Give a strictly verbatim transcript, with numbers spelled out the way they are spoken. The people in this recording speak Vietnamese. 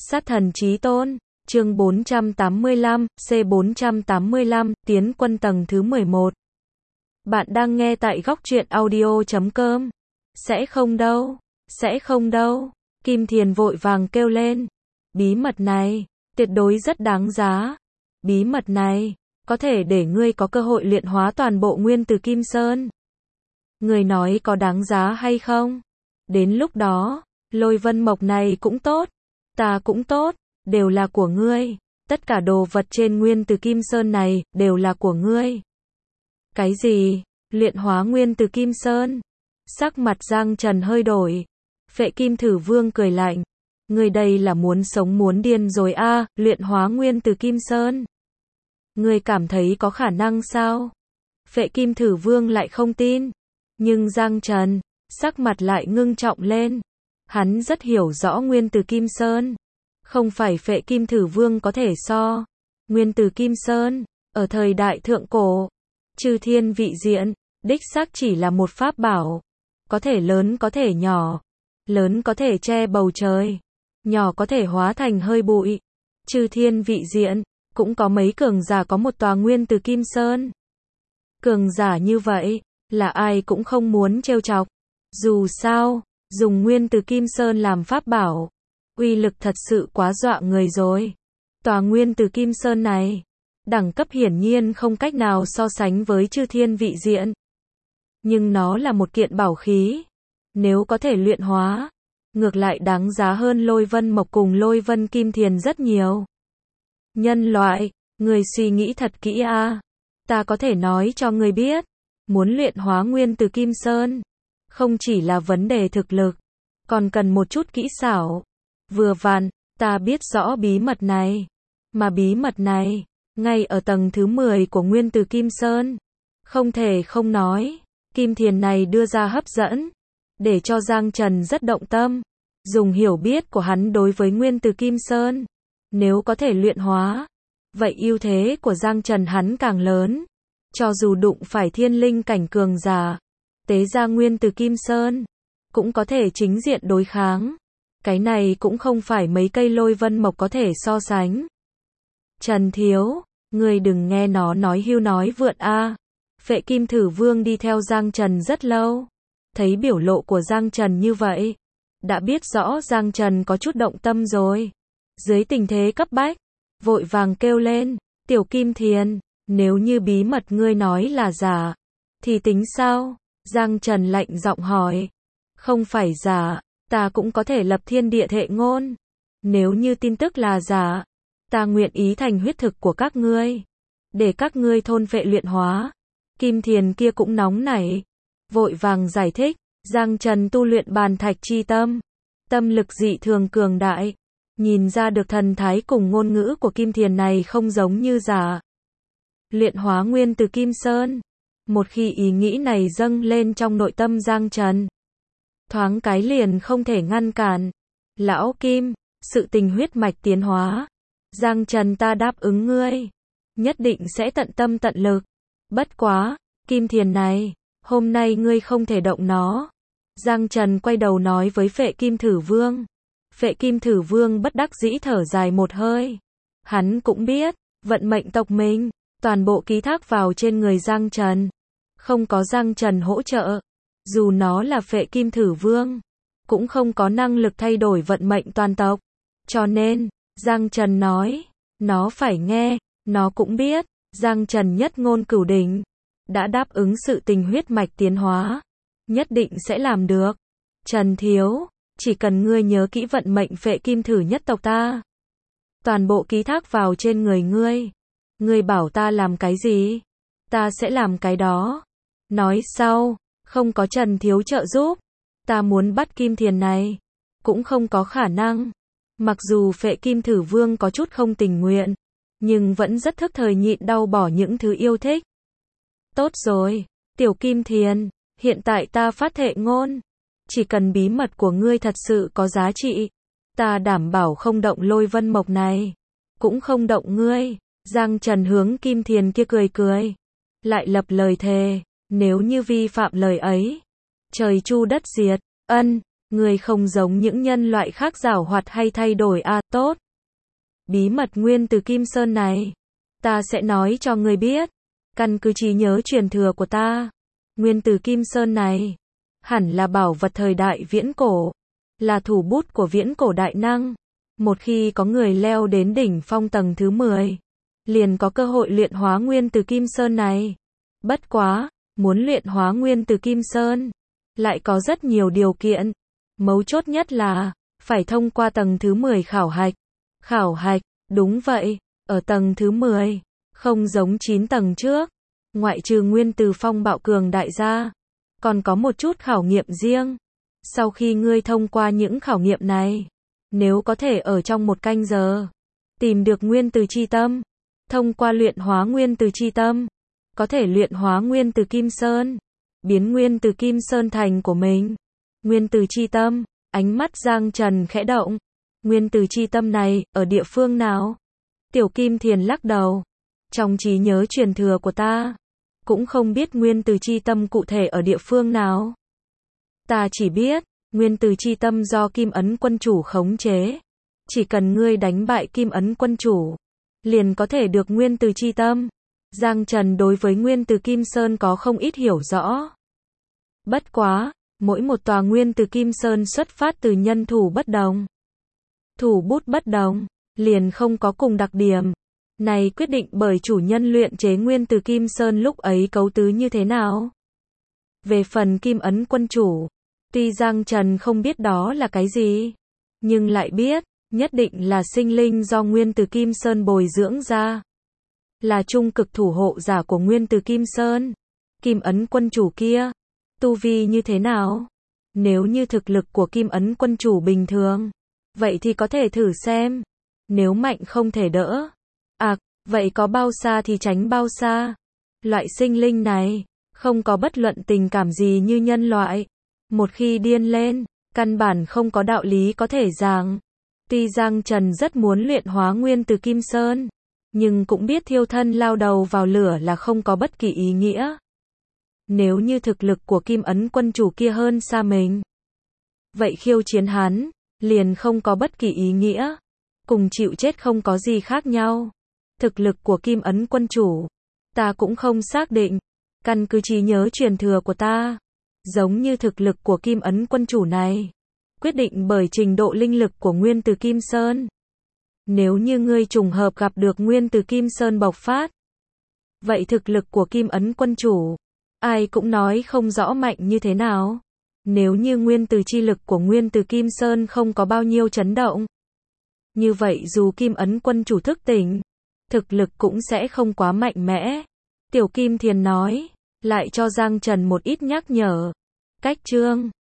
Sát thần chí tôn, chương bốn trăm tám mươi lăm, C bốn trăm tám mươi lăm, tiến quân tầng thứ mười một. Bạn đang nghe tại góc truyện audio chấm com. Sẽ không đâu, sẽ không đâu. Kim Thiền vội vàng kêu lên. Bí mật này, tuyệt đối rất đáng giá. Bí mật này, có thể để ngươi có cơ hội luyện hóa toàn bộ nguyên từ Kim Sơn. Người nói có đáng giá hay không? Đến lúc đó, Lôi Vân Mộc này cũng tốt, ta cũng tốt, đều là của ngươi. Tất cả đồ vật trên nguyên từ Kim Sơn này, đều là của ngươi. Cái gì? Luyện hóa nguyên từ Kim Sơn? Sắc mặt Giang Trần hơi đổi. Phệ Kim Thử Vương cười lạnh. Ngươi đây là muốn sống muốn điên rồi a, à, luyện hóa nguyên từ Kim Sơn. Ngươi cảm thấy có khả năng sao? Phệ Kim Thử Vương lại không tin. Nhưng Giang Trần, sắc mặt lại ngưng trọng lên. Hắn rất hiểu rõ nguyên từ Kim Sơn. Không phải Phệ Kim Thử Vương có thể so. Nguyên từ Kim Sơn, ở thời đại thượng cổ, chư thiên vị diện, đích xác chỉ là một pháp bảo. Có thể lớn có thể nhỏ. Lớn có thể che bầu trời. Nhỏ có thể hóa thành hơi bụi. Chư thiên vị diện, cũng có mấy cường giả có một tòa nguyên từ Kim Sơn. Cường giả như vậy, là ai cũng không muốn trêu chọc. Dù sao, dùng nguyên từ Kim Sơn làm pháp bảo, uy lực thật sự quá dọa người rồi. Tòa nguyên từ Kim Sơn này, đẳng cấp hiển nhiên không cách nào so sánh với chư thiên vị diện. Nhưng nó là một kiện bảo khí. Nếu có thể luyện hóa, ngược lại đáng giá hơn Lôi Vân Mộc cùng Lôi Vân Kim Thiền rất nhiều. Nhân loại, người suy nghĩ thật kỹ a. À. Ta có thể nói cho người biết, muốn luyện hóa nguyên từ Kim Sơn, không chỉ là vấn đề thực lực, còn cần một chút kỹ xảo. Vừa vặn, ta biết rõ bí mật này. Mà bí mật này, ngay ở tầng thứ mười của nguyên từ Kim Sơn. Không thể không nói, Kim Thiền này đưa ra hấp dẫn, để cho Giang Trần rất động tâm. Dùng hiểu biết của hắn đối với nguyên từ Kim Sơn, nếu có thể luyện hóa, vậy ưu thế của Giang Trần hắn càng lớn. Cho dù đụng phải thiên linh cảnh cường giả, tế ra nguyên từ Kim Sơn, cũng có thể chính diện đối kháng. Cái này cũng không phải mấy cây Lôi Vân Mộc có thể so sánh. Trần Thiếu, ngươi đừng nghe nó nói hưu nói vượn a. À. Phệ Kim Thử Vương đi theo Giang Trần rất lâu. Thấy biểu lộ của Giang Trần như vậy, đã biết rõ Giang Trần có chút động tâm rồi. Dưới tình thế cấp bách, vội vàng kêu lên, Tiểu Kim Thiền, nếu như bí mật ngươi nói là giả, thì tính sao? Giang Trần lạnh giọng hỏi. Không phải giả, ta cũng có thể lập thiên địa thệ ngôn. Nếu như tin tức là giả, ta nguyện ý thành huyết thực của các ngươi, để các ngươi thôn phệ luyện hóa. Kim Thiền kia cũng nóng nảy, vội vàng giải thích. Giang Trần tu luyện bàn thạch chi tâm, tâm lực dị thường cường đại, nhìn ra được thần thái cùng ngôn ngữ của Kim Thiền này không giống như giả. Luyện hóa nguyên từ Kim Sơn, một khi ý nghĩ này dâng lên trong nội tâm Giang Trần, thoáng cái liền không thể ngăn cản. Lão Kim, sự tình huyết mạch tiến hóa, Giang Trần ta đáp ứng ngươi, nhất định sẽ tận tâm tận lực. Bất quá, Kim Thiền này, hôm nay ngươi không thể động nó. Giang Trần quay đầu nói với Phệ Kim Thử Vương. Phệ Kim Thử Vương bất đắc dĩ thở dài một hơi. Hắn cũng biết, vận mệnh tộc mình, toàn bộ ký thác vào trên người Giang Trần. Không có Giang Trần hỗ trợ, dù nó là Phệ Kim Thử Vương, cũng không có năng lực thay đổi vận mệnh toàn tộc. Cho nên, Giang Trần nói, nó phải nghe. Nó cũng biết, Giang Trần nhất ngôn cửu đỉnh, đã đáp ứng sự tình huyết mạch tiến hóa, nhất định sẽ làm được. Trần Thiếu, chỉ cần ngươi nhớ kỹ vận mệnh Phệ Kim Thử nhất tộc ta, toàn bộ ký thác vào trên người ngươi. Ngươi bảo ta làm cái gì, ta sẽ làm cái đó. Nói sau, không có Trần Thiếu trợ giúp, ta muốn bắt Kim Thiền này, cũng không có khả năng. Mặc dù Phệ Kim Thử Vương có chút không tình nguyện, nhưng vẫn rất thức thời nhịn đau bỏ những thứ yêu thích. Tốt rồi, Tiểu Kim Thiền, hiện tại ta phát thệ ngôn. Chỉ cần bí mật của ngươi thật sự có giá trị, ta đảm bảo không động Lôi Vân Mộc này, cũng không động ngươi. Giang Trần hướng Kim Thiền kia cười cười, lại lập lời thề, nếu như vi phạm lời ấy, trời chu đất diệt. Ân, Ngươi không giống những nhân loại khác giảo hoạt hay thay đổi à, tốt. Bí mật nguyên từ Kim Sơn này, ta sẽ nói cho ngươi biết. Căn cứ trí nhớ truyền thừa của ta, nguyên từ Kim Sơn này, hẳn là bảo vật thời đại viễn cổ, là thủ bút của viễn cổ đại năng. Một khi có người leo đến đỉnh phong tầng thứ mười, liền có cơ hội luyện hóa nguyên từ Kim Sơn này. Bất quá, muốn luyện hóa nguyên từ Kim Sơn, lại có rất nhiều điều kiện. Mấu chốt nhất là, phải thông qua tầng thứ mười khảo hạch. Khảo hạch, đúng vậy, ở tầng thứ mười, không giống chín tầng trước, ngoại trừ nguyên từ phong bạo cường đại gia, còn có một chút khảo nghiệm riêng. Sau khi ngươi thông qua những khảo nghiệm này, nếu có thể ở trong một canh giờ, tìm được nguyên từ chi tâm, thông qua luyện hóa nguyên từ chi tâm, có thể luyện hóa nguyên từ Kim Sơn, biến nguyên từ Kim Sơn thành của mình. Nguyên từ chi tâm, ánh mắt Giang Trần khẽ động. Nguyên từ chi tâm này, ở địa phương nào? Tiểu Kim Thiền lắc đầu. Trong trí nhớ truyền thừa của ta, cũng không biết nguyên từ chi tâm cụ thể ở địa phương nào. Ta chỉ biết, nguyên từ chi tâm do Kim Ấn Quân Chủ khống chế. Chỉ cần ngươi đánh bại Kim Ấn Quân Chủ, liền có thể được nguyên từ chi tâm. Giang Trần đối với nguyên từ Kim Sơn có không ít hiểu rõ. Bất quá, mỗi một tòa nguyên từ Kim Sơn xuất phát từ nhân thủ bất đồng. Thủ bút bất đồng, liền không có cùng đặc điểm. Này quyết định bởi chủ nhân luyện chế nguyên từ Kim Sơn lúc ấy cấu tứ như thế nào. Về phần Kim Ấn Quân Chủ, tuy Giang Trần không biết đó là cái gì, nhưng lại biết, nhất định là sinh linh do nguyên từ Kim Sơn bồi dưỡng ra. Là trung cực thủ hộ giả của nguyên từ Kim Sơn. Kim Ấn Quân Chủ kia, tu vi như thế nào? Nếu như thực lực của Kim Ấn Quân Chủ bình thường, vậy thì có thể thử xem. Nếu mạnh không thể đỡ, à, vậy có bao xa thì tránh bao xa. Loại sinh linh này, không có bất luận tình cảm gì như nhân loại. Một khi điên lên, căn bản không có đạo lý có thể giảng. Tuy Giang Trần rất muốn luyện hóa nguyên từ Kim Sơn, nhưng cũng biết thiêu thân lao đầu vào lửa là không có bất kỳ ý nghĩa. Nếu như thực lực của Kim Ấn Quân Chủ kia hơn xa mình, vậy khiêu chiến hắn, liền không có bất kỳ ý nghĩa. Cùng chịu chết không có gì khác nhau. Thực lực của Kim Ấn Quân Chủ, ta cũng không xác định. Căn cứ trí nhớ truyền thừa của ta, giống như thực lực của Kim Ấn Quân Chủ này, quyết định bởi trình độ linh lực của nguyên từ Kim Sơn. Nếu như ngươi trùng hợp gặp được nguyên từ Kim Sơn bộc phát, vậy thực lực của Kim Ấn Quân Chủ, ai cũng nói không rõ mạnh như thế nào. Nếu như nguyên từ chi lực của nguyên từ Kim Sơn không có bao nhiêu chấn động, như vậy dù Kim Ấn Quân Chủ thức tỉnh, thực lực cũng sẽ không quá mạnh mẽ. Tiểu Kim Thiền nói, lại cho Giang Trần một ít nhắc nhở. Cách chương